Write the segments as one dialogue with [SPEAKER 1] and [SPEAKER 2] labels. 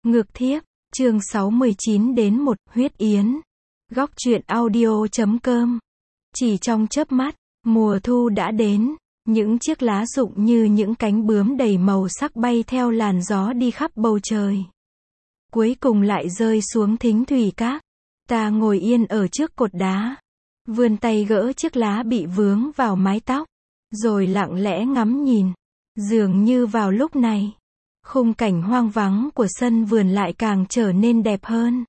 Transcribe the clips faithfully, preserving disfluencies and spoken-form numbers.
[SPEAKER 1] Ngược thiếp, chương sáu mươi chín đến một, huyết yến. Góc truyện audio chấm com. Chỉ trong chớp mắt, mùa thu đã đến, những chiếc lá rụng như những cánh bướm đầy màu sắc bay theo làn gió đi khắp bầu trời. Cuối cùng lại rơi xuống thính thủy các. Ta ngồi yên ở trước cột đá, vươn tay gỡ chiếc lá bị vướng vào mái tóc, rồi lặng lẽ ngắm nhìn. Dường như vào lúc này, khung cảnh hoang vắng của sân vườn lại càng trở nên đẹp hơn.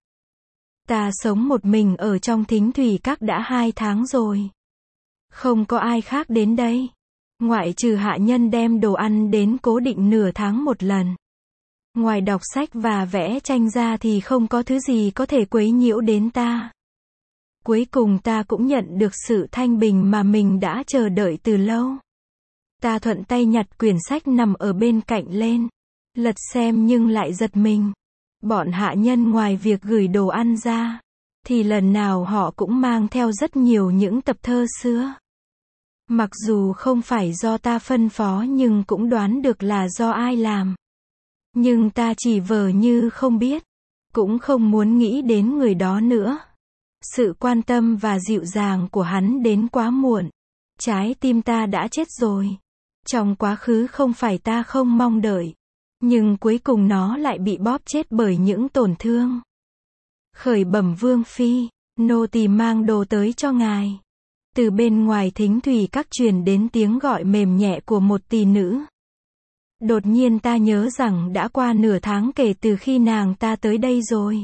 [SPEAKER 1] Ta sống một mình ở trong thính thủy các đã hai tháng rồi. Không có ai khác đến đây, ngoại trừ hạ nhân đem đồ ăn đến cố định nửa tháng một lần. Ngoài đọc sách và vẽ tranh ra thì không có thứ gì có thể quấy nhiễu đến ta. Cuối cùng ta cũng nhận được sự thanh bình mà mình đã chờ đợi từ lâu. Ta thuận tay nhặt quyển sách nằm ở bên cạnh lên, lật xem nhưng lại giật mình. Bọn hạ nhân ngoài việc gửi đồ ăn ra, thì lần nào họ cũng mang theo rất nhiều những tập thơ xưa. Mặc dù không phải do ta phân phó nhưng cũng đoán được là do ai làm. Nhưng ta chỉ vờ như không biết, cũng không muốn nghĩ đến người đó nữa. Sự quan tâm và dịu dàng của hắn đến quá muộn. Trái tim ta đã chết rồi. Trong quá khứ không phải ta không mong đợi, nhưng cuối cùng nó lại bị bóp chết bởi những tổn thương. Khởi bẩm vương phi, nô tỳ mang đồ tới cho ngài. Từ bên ngoài thính thủy các truyền đến tiếng gọi mềm nhẹ của một tỷ nữ. Đột nhiên ta nhớ rằng đã qua nửa tháng kể từ khi nàng ta tới đây rồi.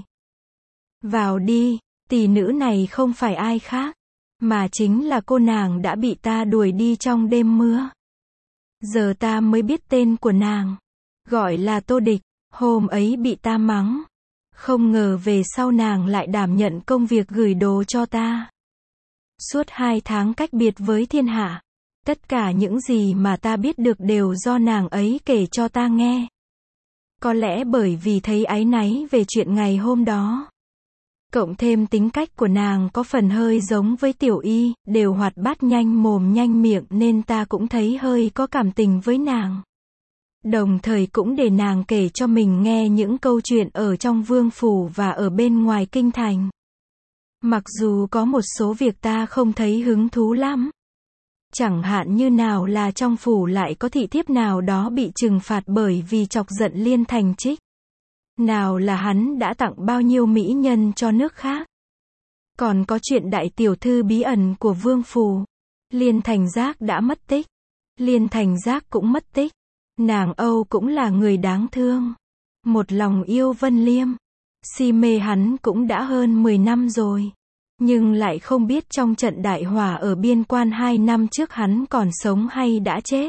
[SPEAKER 1] Vào đi, tỷ nữ này không phải ai khác, mà chính là cô nàng đã bị ta đuổi đi trong đêm mưa. Giờ ta mới biết tên của nàng, gọi là Tô Địch. Hôm ấy bị ta mắng, không ngờ về sau nàng lại đảm nhận công việc gửi đồ cho ta. Suốt hai tháng cách biệt với thiên hạ, tất cả những gì mà ta biết được đều do nàng ấy kể cho ta nghe. Có lẽ bởi vì thấy áy náy về chuyện ngày hôm đó, cộng thêm tính cách của nàng có phần hơi giống với Tiểu Y, đều hoạt bát nhanh mồm nhanh miệng nên ta cũng thấy hơi có cảm tình với nàng. Đồng thời cũng để nàng kể cho mình nghe những câu chuyện ở trong vương phủ và ở bên ngoài kinh thành. Mặc dù có một số việc ta không thấy hứng thú lắm. Chẳng hạn như nào là trong phủ lại có thị thiếp nào đó bị trừng phạt bởi vì chọc giận Liên Thành Trích. Nào là hắn đã tặng bao nhiêu mỹ nhân cho nước khác. Còn có chuyện đại tiểu thư bí ẩn của vương phủ. Liên Thành Giác đã mất tích. Liên Thành Giác cũng mất tích. Nàng Âu cũng là người đáng thương. Một lòng yêu Vân Liêm. Si mê hắn cũng đã hơn mười năm rồi. Nhưng lại không biết trong trận đại hỏa ở biên quan hai năm trước hắn còn sống hay đã chết.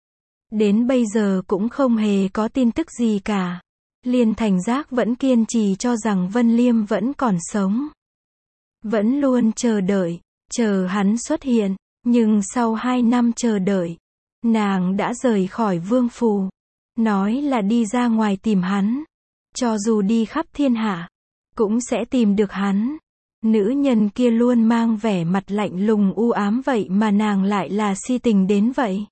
[SPEAKER 1] Đến bây giờ cũng không hề có tin tức gì cả. Liên Thành Giác vẫn kiên trì cho rằng Vân Liêm vẫn còn sống. Vẫn luôn chờ đợi, chờ hắn xuất hiện. Nhưng sau hai năm chờ đợi, nàng đã rời khỏi vương phủ. Nói là đi ra ngoài tìm hắn. Cho dù đi khắp thiên hạ, cũng sẽ tìm được hắn. Nữ nhân kia luôn mang vẻ mặt lạnh lùng u ám vậy mà nàng lại là si tình đến vậy.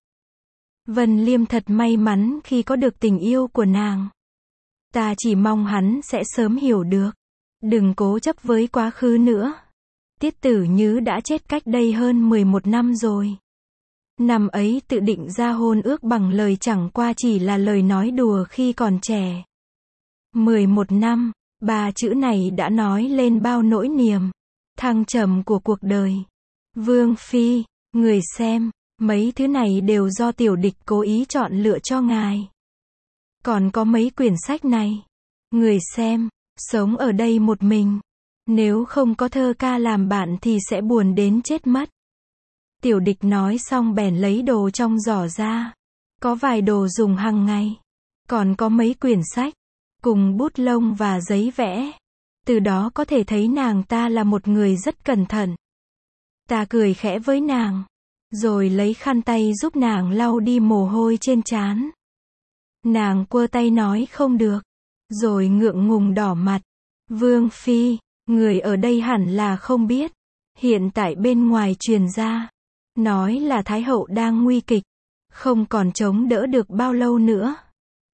[SPEAKER 1] Vân Liêm thật may mắn khi có được tình yêu của nàng. Ta chỉ mong hắn sẽ sớm hiểu được. Đừng cố chấp với quá khứ nữa. Tiết Tử Nhứ đã chết cách đây hơn mười một năm rồi. Năm ấy tự định ra hôn ước bằng lời chẳng qua chỉ là lời nói đùa khi còn trẻ. mười một năm, ba chữ này đã nói lên bao nỗi niềm, thăng trầm của cuộc đời. Vương phi, người xem, mấy thứ này đều do Tiểu Địch cố ý chọn lựa cho ngài. Còn có mấy quyển sách này, người xem, sống ở đây một mình, nếu không có thơ ca làm bạn thì sẽ buồn đến chết mất. Tiểu Địch nói xong bèn lấy đồ trong giỏ ra. Có vài đồ dùng hàng ngày, còn có mấy quyển sách, cùng bút lông và giấy vẽ. Từ đó có thể thấy nàng ta là một người rất cẩn thận. Ta cười khẽ với nàng, rồi lấy khăn tay giúp nàng lau đi mồ hôi trên trán. Nàng quơ tay nói không được, rồi ngượng ngùng đỏ mặt. Vương phi, người ở đây hẳn là không biết. Hiện tại bên ngoài truyền ra, nói là Thái hậu đang nguy kịch, không còn chống đỡ được bao lâu nữa.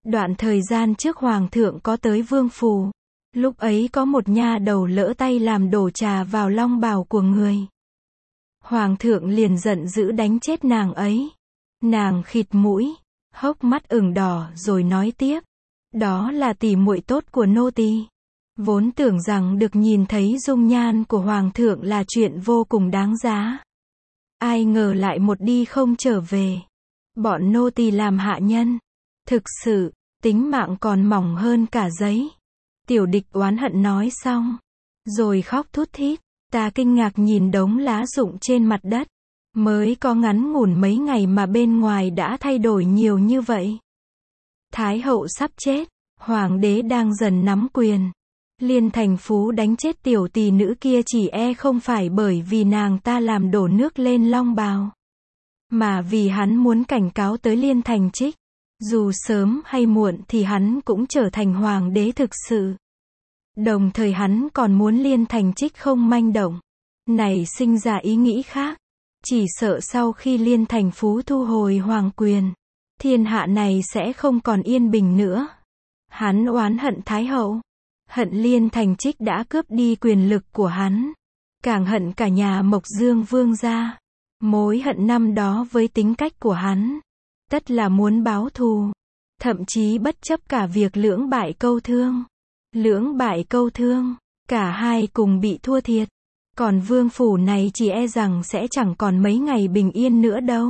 [SPEAKER 1] Đoạn thời gian trước hoàng thượng có tới vương phủ. Lúc ấy có một nha đầu lỡ tay làm đổ trà vào long bào của người. Hoàng thượng liền giận dữ đánh chết nàng ấy. Nàng khịt mũi, hốc mắt ửng đỏ rồi nói tiếp. Đó là tỷ muội tốt của nô tỳ. Vốn tưởng rằng được nhìn thấy dung nhan của hoàng thượng là chuyện vô cùng đáng giá. Ai ngờ lại một đi không trở về. Bọn nô tỳ làm hạ nhân. Thực sự, tính mạng còn mỏng hơn cả giấy. Tiểu địch oán hận nói xong. Rồi khóc thút thít. Ta kinh ngạc nhìn đống lá rụng trên mặt đất. Mới có ngắn ngủn mấy ngày mà bên ngoài đã thay đổi nhiều như vậy. Thái hậu sắp chết. Hoàng đế đang dần nắm quyền. Liên Thành Phú đánh chết tiểu tỷ nữ kia chỉ e không phải bởi vì nàng ta làm đổ nước lên long bào. Mà vì hắn muốn cảnh cáo tới Liên Thành Trích. Dù sớm hay muộn thì hắn cũng trở thành hoàng đế thực sự. Đồng thời hắn còn muốn Liên Thành Trích không manh động. Này sinh ra ý nghĩ khác. Chỉ sợ sau khi Liên Thành Phú thu hồi hoàng quyền, thiên hạ này sẽ không còn yên bình nữa. Hắn oán hận Thái hậu. Hận Liên Thành Trích đã cướp đi quyền lực của hắn. Càng hận cả nhà Mộc Dương Vương gia. Mối hận năm đó với tính cách của hắn. Tất là muốn báo thù. Thậm chí bất chấp cả việc lưỡng bại câu thương. Lưỡng bại câu thương. Cả hai cùng bị thua thiệt. Còn vương phủ này chỉ e rằng sẽ chẳng còn mấy ngày bình yên nữa đâu.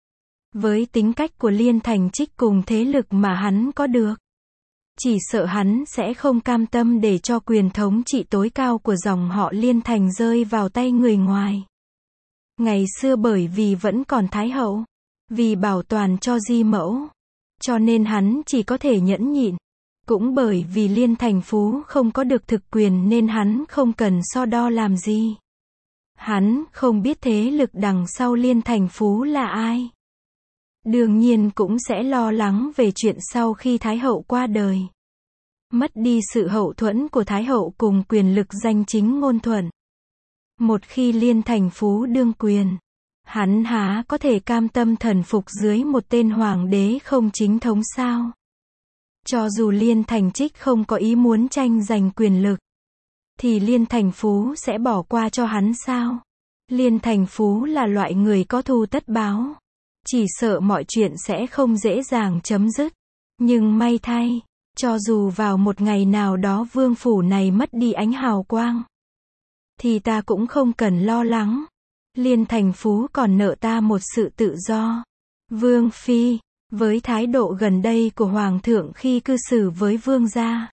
[SPEAKER 1] Với tính cách của Liên Thành Trích cùng thế lực mà hắn có được. Chỉ sợ hắn sẽ không cam tâm để cho quyền thống trị tối cao của dòng họ Liên Thành rơi vào tay người ngoài. Ngày xưa bởi vì vẫn còn Thái hậu. Vì bảo toàn cho di mẫu. Cho nên hắn chỉ có thể nhẫn nhịn. Cũng bởi vì Liên Thành Phú không có được thực quyền nên hắn không cần so đo làm gì. Hắn không biết thế lực đằng sau Liên Thành Phú là ai. Đương nhiên cũng sẽ lo lắng về chuyện sau khi Thái hậu qua đời. Mất đi sự hậu thuẫn của Thái hậu cùng quyền lực danh chính ngôn thuận. Một khi Liên Thành Phú đương quyền, hắn há có thể cam tâm thần phục dưới một tên hoàng đế không chính thống sao? Cho dù Liên Thành Trích không có ý muốn tranh giành quyền lực, thì Liên Thành Phú sẽ bỏ qua cho hắn sao? Liên Thành Phú là loại người có thù tất báo. Chỉ sợ mọi chuyện sẽ không dễ dàng chấm dứt. Nhưng may thay, cho dù vào một ngày nào đó vương phủ này mất đi ánh hào quang, thì ta cũng không cần lo lắng. Liên Thành Phú còn nợ ta một sự tự do. Vương Phi, với thái độ gần đây của Hoàng thượng khi cư xử với vương gia,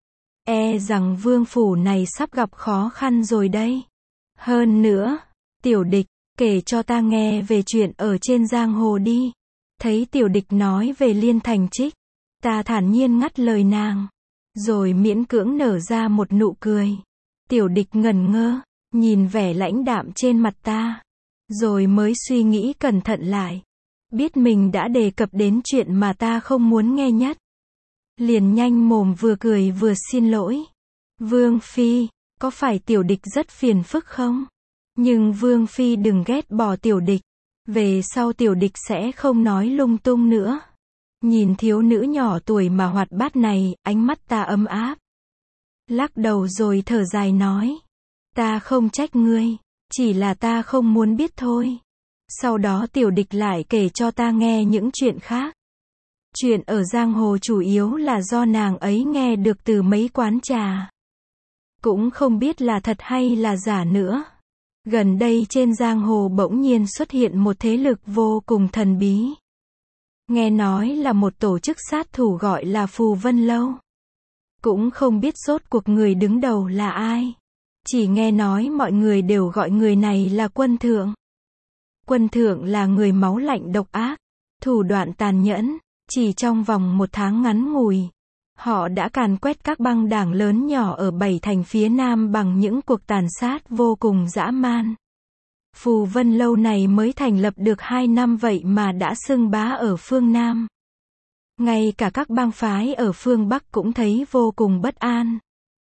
[SPEAKER 1] e rằng vương phủ này sắp gặp khó khăn rồi đây. Hơn nữa, Tiểu Địch, kể cho ta nghe về chuyện ở trên giang hồ đi. Thấy Tiểu Địch nói về Liên Thành Trích, ta thản nhiên ngắt lời nàng, rồi miễn cưỡng nở ra một nụ cười. Tiểu Địch ngẩn ngơ, nhìn vẻ lãnh đạm trên mặt ta, rồi mới suy nghĩ cẩn thận lại. Biết mình đã đề cập đến chuyện mà ta không muốn nghe nhất. Liền nhanh mồm vừa cười vừa xin lỗi. Vương Phi, có phải Tiểu Địch rất phiền phức không? Nhưng Vương Phi đừng ghét bỏ Tiểu Địch. Về sau Tiểu Địch sẽ không nói lung tung nữa. Nhìn thiếu nữ nhỏ tuổi mà hoạt bát này, ánh mắt ta ấm áp. Lắc đầu rồi thở dài nói. Ta không trách ngươi, chỉ là ta không muốn biết thôi. Sau đó Tiểu Địch lại kể cho ta nghe những chuyện khác. Chuyện ở giang hồ chủ yếu là do nàng ấy nghe được từ mấy quán trà. Cũng không biết là thật hay là giả nữa. Gần đây trên giang hồ bỗng nhiên xuất hiện một thế lực vô cùng thần bí. Nghe nói là một tổ chức sát thủ gọi là Phù Vân Lâu. Cũng không biết rốt cuộc người đứng đầu là ai. Chỉ nghe nói mọi người đều gọi người này là Quân Thượng. Quân Thượng là người máu lạnh độc ác, thủ đoạn tàn nhẫn. Chỉ trong vòng một tháng ngắn ngủi, họ đã càn quét các băng đảng lớn nhỏ ở bảy thành phía Nam bằng những cuộc tàn sát vô cùng dã man. Phù Vân Lâu này mới thành lập được hai năm vậy mà đã xưng bá ở phương Nam. Ngay cả các bang phái ở phương Bắc cũng thấy vô cùng bất an.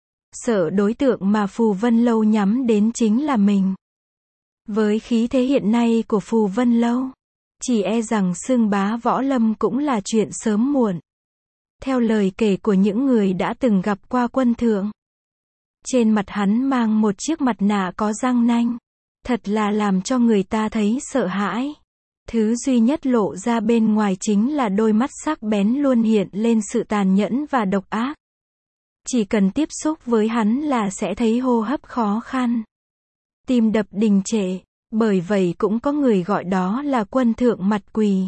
[SPEAKER 1] Sợ đối tượng mà Phù Vân Lâu nhắm đến chính là mình. Với khí thế hiện nay của Phù Vân Lâu, chỉ e rằng xưng bá võ lâm cũng là chuyện sớm muộn. theo lời kể của những người đã từng gặp qua quân thượng. Trên mặt hắn mang một chiếc mặt nạ có răng nanh. Thật là làm cho người ta thấy sợ hãi. Thứ duy nhất lộ ra bên ngoài chính là đôi mắt sắc bén luôn hiện lên sự tàn nhẫn và độc ác. Chỉ cần tiếp xúc với hắn là sẽ thấy hô hấp khó khăn. Tim đập đình trệ. Bởi vậy cũng có người gọi đó là quân thượng mặt quỳ.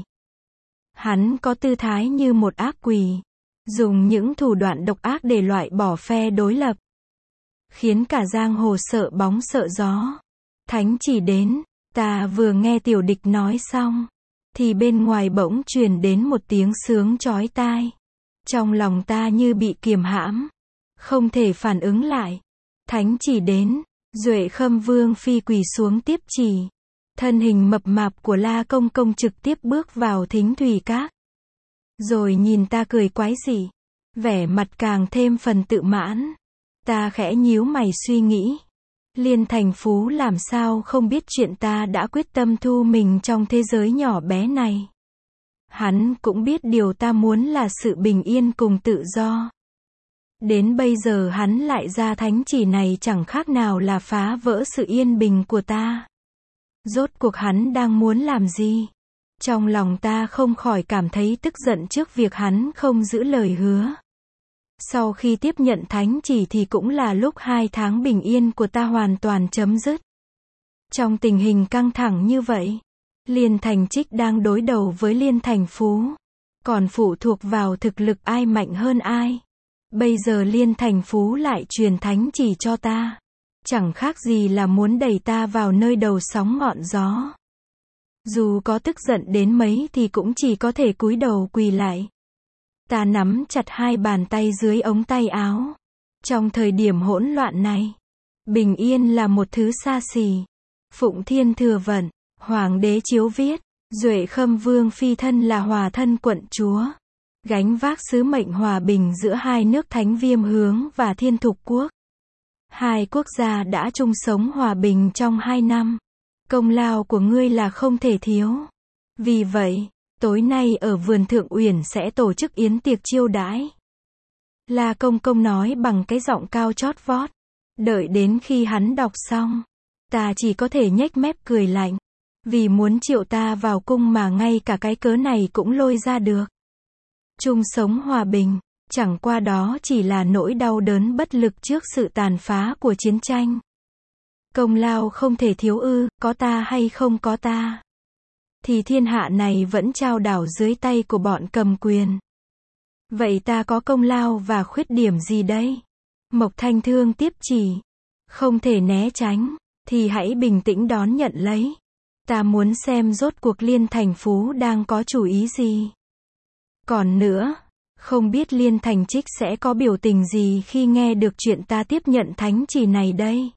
[SPEAKER 1] Hắn có tư thái như một ác quỷ. Dùng những thủ đoạn độc ác để loại bỏ phe đối lập. Khiến cả giang hồ sợ bóng sợ gió. Thánh chỉ đến. Ta vừa nghe tiểu địch nói xong. Thì bên ngoài bỗng truyền đến một tiếng sướng chói tai. Trong lòng ta như bị kiềm hãm. Không thể phản ứng lại. Thánh chỉ đến. Duệ Khâm Vương phi quỳ xuống tiếp chỉ. Thân hình mập mạp của La Công Công trực tiếp bước vào thính thủy các. Rồi nhìn ta cười quái dị. Vẻ mặt càng thêm phần tự mãn. Ta khẽ nhíu mày suy nghĩ. Liên Thành Phú làm sao không biết chuyện ta đã quyết tâm thu mình trong thế giới nhỏ bé này. Hắn cũng biết điều ta muốn là sự bình yên cùng tự do. Đến bây giờ hắn lại ra thánh chỉ này chẳng khác nào là phá vỡ sự yên bình của ta. Rốt cuộc hắn đang muốn làm gì? Trong lòng ta không khỏi cảm thấy tức giận trước việc hắn không giữ lời hứa. Sau khi tiếp nhận thánh chỉ thì cũng là lúc hai tháng bình yên của ta hoàn toàn chấm dứt. Trong tình hình căng thẳng như vậy, Liên Thành Trích đang đối đầu với Liên Thành Phú. Còn phụ thuộc vào thực lực ai mạnh hơn ai. Bây giờ Liên Thành Phú lại truyền thánh chỉ cho ta. Chẳng khác gì là muốn đẩy ta vào nơi đầu sóng ngọn gió. Dù có tức giận đến mấy thì cũng chỉ có thể cúi đầu quỳ lại. Ta nắm chặt hai bàn tay dưới ống tay áo. Trong thời điểm hỗn loạn này, bình yên là một thứ xa xỉ. Phụng Thiên Thừa Vận, Hoàng đế chiếu viết, Duệ Khâm Vương phi thân là hòa thân quận chúa. Gánh vác sứ mệnh hòa bình giữa hai nước Thánh Viêm Hướng và Thiên Thục Quốc. Hai quốc gia đã chung sống hòa bình trong hai năm. Công lao của ngươi là không thể thiếu. Vì vậy, tối nay ở vườn Thượng Uyển sẽ tổ chức yến tiệc chiêu đãi. La Công Công nói bằng cái giọng cao chót vót. Đợi đến khi hắn đọc xong, ta chỉ có thể nhếch mép cười lạnh. Vì muốn triệu ta vào cung mà ngay cả cái cớ này cũng lôi ra được. Chung sống hòa bình, chẳng qua đó chỉ là nỗi đau đớn bất lực trước sự tàn phá của chiến tranh. Công lao không thể thiếu ư, có ta hay không có ta. Thì thiên hạ này vẫn trao đảo dưới tay của bọn cầm quyền. Vậy ta có công lao và khuyết điểm gì đây? Mộc Thanh Thương tiếp chỉ. Không thể né tránh, thì hãy bình tĩnh đón nhận lấy. Ta muốn xem rốt cuộc Liên Thành Phú đang có chủ ý gì. Còn nữa, không biết Liên Thành Trích sẽ có biểu tình gì khi nghe được chuyện ta tiếp nhận thánh chỉ này đây.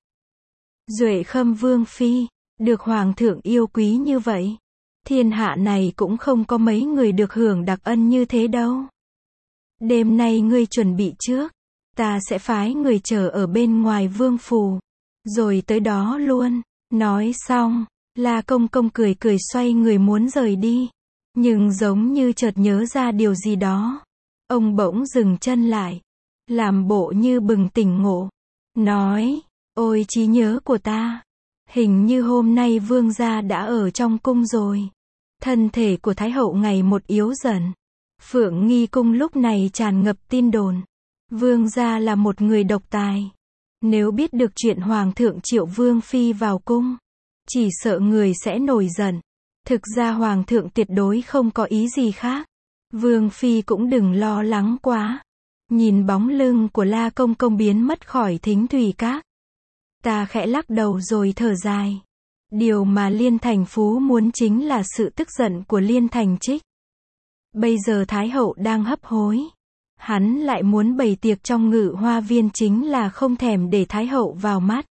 [SPEAKER 1] Duệ Khâm Vương phi, được Hoàng thượng yêu quý như vậy. Thiên hạ này cũng không có mấy người được hưởng đặc ân như thế đâu. Đêm nay ngươi chuẩn bị trước. Ta sẽ phái người chờ ở bên ngoài vương phủ. Rồi tới đó luôn. Nói xong, La Công Công cười cười xoay người muốn rời đi. Nhưng giống như chợt nhớ ra điều gì đó. Ông bỗng dừng chân lại. Làm bộ như bừng tỉnh ngộ. Nói, ôi trí nhớ của ta. Hình như hôm nay vương gia đã ở trong cung rồi. Thân thể của Thái hậu ngày một yếu dần. Phượng Nghi cung lúc này tràn ngập tin đồn. Vương gia là một người độc tài. Nếu biết được chuyện Hoàng thượng triệu Vương phi vào cung, chỉ sợ người sẽ nổi giận. Thực ra Hoàng thượng tuyệt đối không có ý gì khác. Vương phi cũng đừng lo lắng quá. Nhìn bóng lưng của La Công Công biến mất khỏi thính thủy các. Ta khẽ lắc đầu rồi thở dài. Điều mà Liên Thành Phú muốn chính là sự tức giận của Liên Thành Trích. Bây giờ Thái hậu đang hấp hối. Hắn lại muốn bày tiệc trong Ngự Hoa Viên chính là không thèm để Thái hậu vào mắt.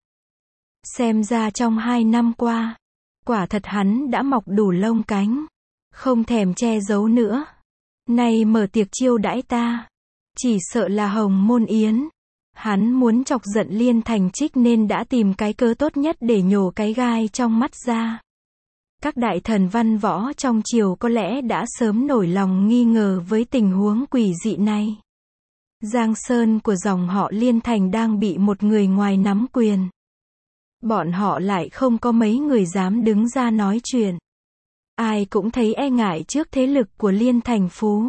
[SPEAKER 1] Xem ra trong hai năm qua, quả thật hắn đã mọc đủ lông cánh. Không thèm che giấu nữa. Nay mở tiệc chiêu đãi ta. Chỉ sợ là hồng môn yến. Hắn muốn chọc giận Liên Thành Trích nên đã tìm cái cớ tốt nhất để nhổ cái gai trong mắt ra. Các đại thần văn võ trong triều có lẽ đã sớm nổi lòng nghi ngờ với tình huống quỷ dị này. Giang sơn của dòng họ Liên Thành đang bị một người ngoài nắm quyền. Bọn họ lại không có mấy người dám đứng ra nói chuyện. Ai cũng thấy e ngại trước thế lực của Liên Thành Phú.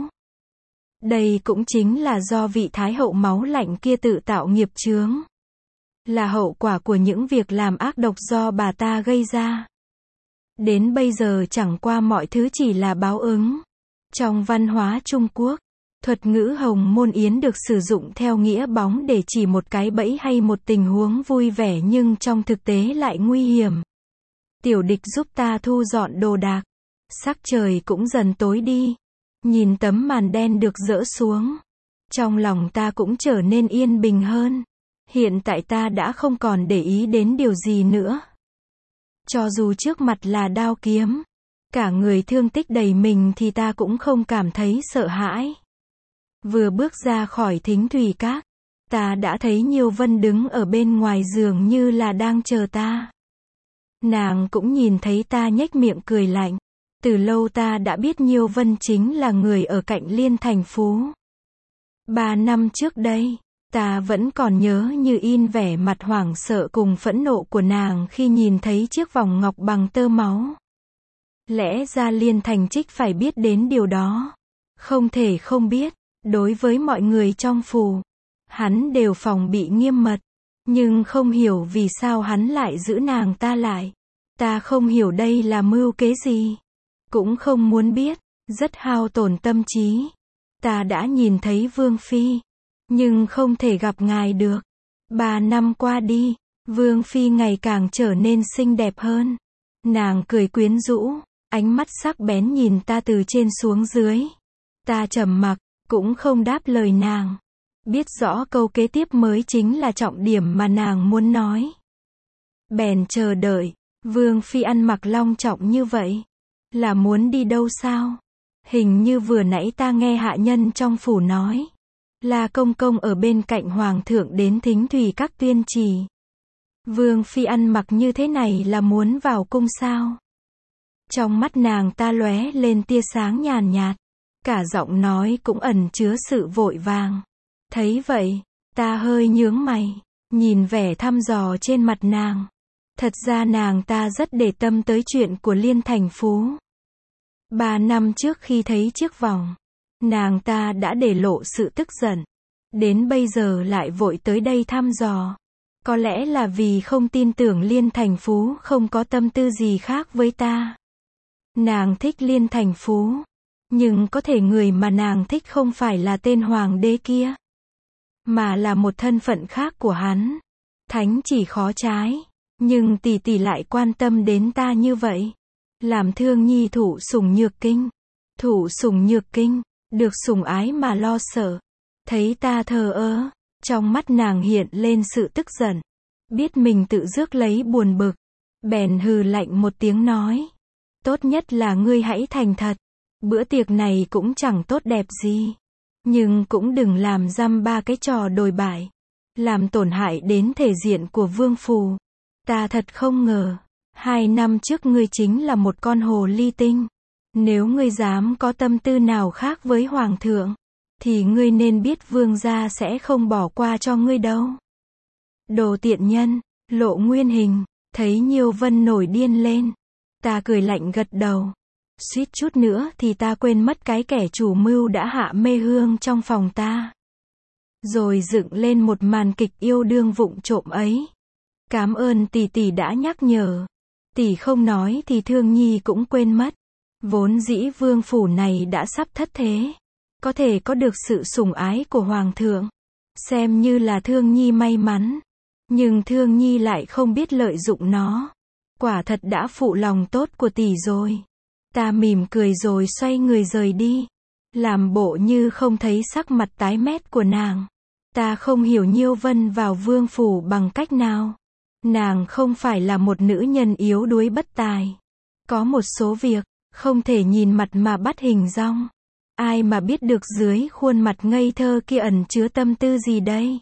[SPEAKER 1] Đây cũng chính là do vị Thái hậu máu lạnh kia tự tạo nghiệp chướng. Là hậu quả của những việc làm ác độc do bà ta gây ra. Đến bây giờ chẳng qua mọi thứ chỉ là báo ứng. Trong văn hóa Trung Quốc, thuật ngữ hồng môn yến được sử dụng theo nghĩa bóng để chỉ một cái bẫy hay một tình huống vui vẻ nhưng trong thực tế lại nguy hiểm. Tiểu địch giúp ta thu dọn đồ đạc. Sắc trời cũng dần tối đi. Nhìn tấm màn đen được dỡ xuống. Trong lòng ta cũng trở nên yên bình hơn. Hiện tại ta đã không còn để ý đến điều gì nữa. Cho dù trước mặt là đao kiếm, cả người thương tích đầy mình thì ta cũng không cảm thấy sợ hãi. Vừa bước ra khỏi Thính Thủy Các, ta đã thấy Nhiêu Vân đứng ở bên ngoài giường như là đang chờ ta. Nàng cũng nhìn thấy ta nhếch miệng cười lạnh. Từ lâu ta đã biết Nhiêu Vân chính là người ở cạnh Liên Thành Phú. Ba năm trước đây, ta vẫn còn nhớ như in vẻ mặt hoảng sợ cùng phẫn nộ của nàng khi nhìn thấy chiếc vòng ngọc bằng tơ máu. Lẽ ra Liên Thành Trích phải biết đến điều đó. Không thể không biết, đối với mọi người trong phủ, hắn đều phòng bị nghiêm mật. Nhưng không hiểu vì sao hắn lại giữ nàng ta lại. Ta không hiểu đây là mưu kế gì. Cũng không muốn biết, rất hao tổn tâm trí. Ta đã nhìn thấy Vương Phi, nhưng không thể gặp ngài được. Ba năm qua đi, Vương Phi ngày càng trở nên xinh đẹp hơn. Nàng cười quyến rũ, ánh mắt sắc bén nhìn ta từ trên xuống dưới. Ta trầm mặc, cũng không đáp lời nàng. Biết rõ câu kế tiếp mới chính là trọng điểm mà nàng muốn nói. Bèn chờ đợi, Vương Phi ăn mặc long trọng như vậy. Là muốn đi đâu sao? Hình như vừa nãy ta nghe hạ nhân trong phủ nói. Là công công ở bên cạnh hoàng thượng đến Thính Thủy Các tuyên chỉ. Vương Phi ăn mặc như thế này là muốn vào cung sao? Trong mắt nàng ta lóe lên tia sáng nhàn nhạt. Cả giọng nói cũng ẩn chứa sự vội vàng. Thấy vậy, ta hơi nhướng mày. Nhìn vẻ thăm dò trên mặt nàng. Thật ra nàng ta rất để tâm tới chuyện của Liên Thành Phú. Ba năm trước khi thấy chiếc vòng, nàng ta đã để lộ sự tức giận. Đến bây giờ lại vội tới đây thăm dò. Có lẽ là vì không tin tưởng Liên Thành Phú không có tâm tư gì khác với ta. Nàng thích Liên Thành Phú. Nhưng có thể người mà nàng thích không phải là tên hoàng đế kia. Mà là một thân phận khác của hắn. Thánh chỉ khó trái. Nhưng tỷ tỷ lại quan tâm đến ta như vậy. Làm Thương Nhi thụ sủng nhược kinh. Thụ sủng nhược kinh, được sủng ái mà lo sợ. Thấy ta thờ ơ, trong mắt nàng hiện lên sự tức giận. Biết mình tự rước lấy buồn bực. Bèn hừ lạnh một tiếng nói. Tốt nhất là ngươi hãy thành thật. Bữa tiệc này cũng chẳng tốt đẹp gì. Nhưng cũng đừng làm dăm ba cái trò đồi bại. Làm tổn hại đến thể diện của vương phủ. Ta thật không ngờ. Hai năm trước ngươi chính là một con hồ ly tinh. Nếu ngươi dám có tâm tư nào khác với hoàng thượng, thì ngươi nên biết vương gia sẽ không bỏ qua cho ngươi đâu. Đồ tiện nhân, Lộ Nguyên Hình, thấy Nhiêu Vân nổi điên lên. Ta cười lạnh gật đầu. Suýt chút nữa thì ta quên mất cái kẻ chủ mưu đã hạ mê hương trong phòng ta. Rồi dựng lên một màn kịch yêu đương vụng trộm ấy. Cảm ơn tỷ tỷ đã nhắc nhở. Tỷ không nói thì Thương Nhi cũng quên mất. Vốn dĩ vương phủ này đã sắp thất thế. Có thể có được sự sủng ái của hoàng thượng. Xem như là Thương Nhi may mắn. Nhưng Thương Nhi lại không biết lợi dụng nó. Quả thật đã phụ lòng tốt của tỷ rồi. Ta mỉm cười rồi xoay người rời đi. Làm bộ như không thấy sắc mặt tái mét của nàng. Ta không hiểu Nhiêu Vân vào vương phủ bằng cách nào. Nàng không phải là một nữ nhân yếu đuối bất tài. Có một số việc, không thể nhìn mặt mà bắt hình dong. Ai mà biết được dưới khuôn mặt ngây thơ kia ẩn chứa tâm tư gì đây?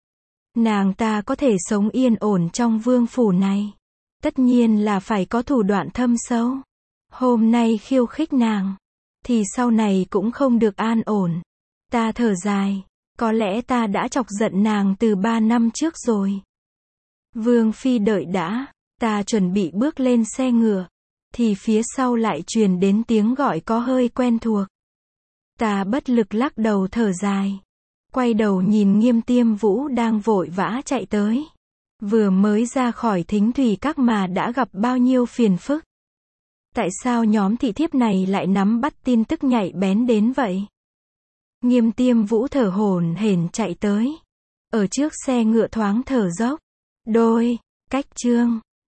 [SPEAKER 1] Nàng ta có thể sống yên ổn trong vương phủ này. Tất nhiên là phải có thủ đoạn thâm sâu. Hôm nay khiêu khích nàng, thì sau này cũng không được an ổn. Ta thở dài, có lẽ ta đã chọc giận nàng từ ba năm trước rồi. Vương Phi đợi đã, ta chuẩn bị bước lên xe ngựa, thì phía sau lại truyền đến tiếng gọi có hơi quen thuộc. Ta bất lực lắc đầu thở dài, quay đầu nhìn Nghiêm Tiêm Vũ đang vội vã chạy tới. Vừa mới ra khỏi Thính Thủy Các mà đã gặp bao nhiêu phiền phức. Tại sao nhóm thị thiếp này lại nắm bắt tin tức nhạy bén đến vậy? Nghiêm Tiêm Vũ thở hổn hển chạy tới. Ở trước xe ngựa thoáng thở dốc. Đôi, cách chương.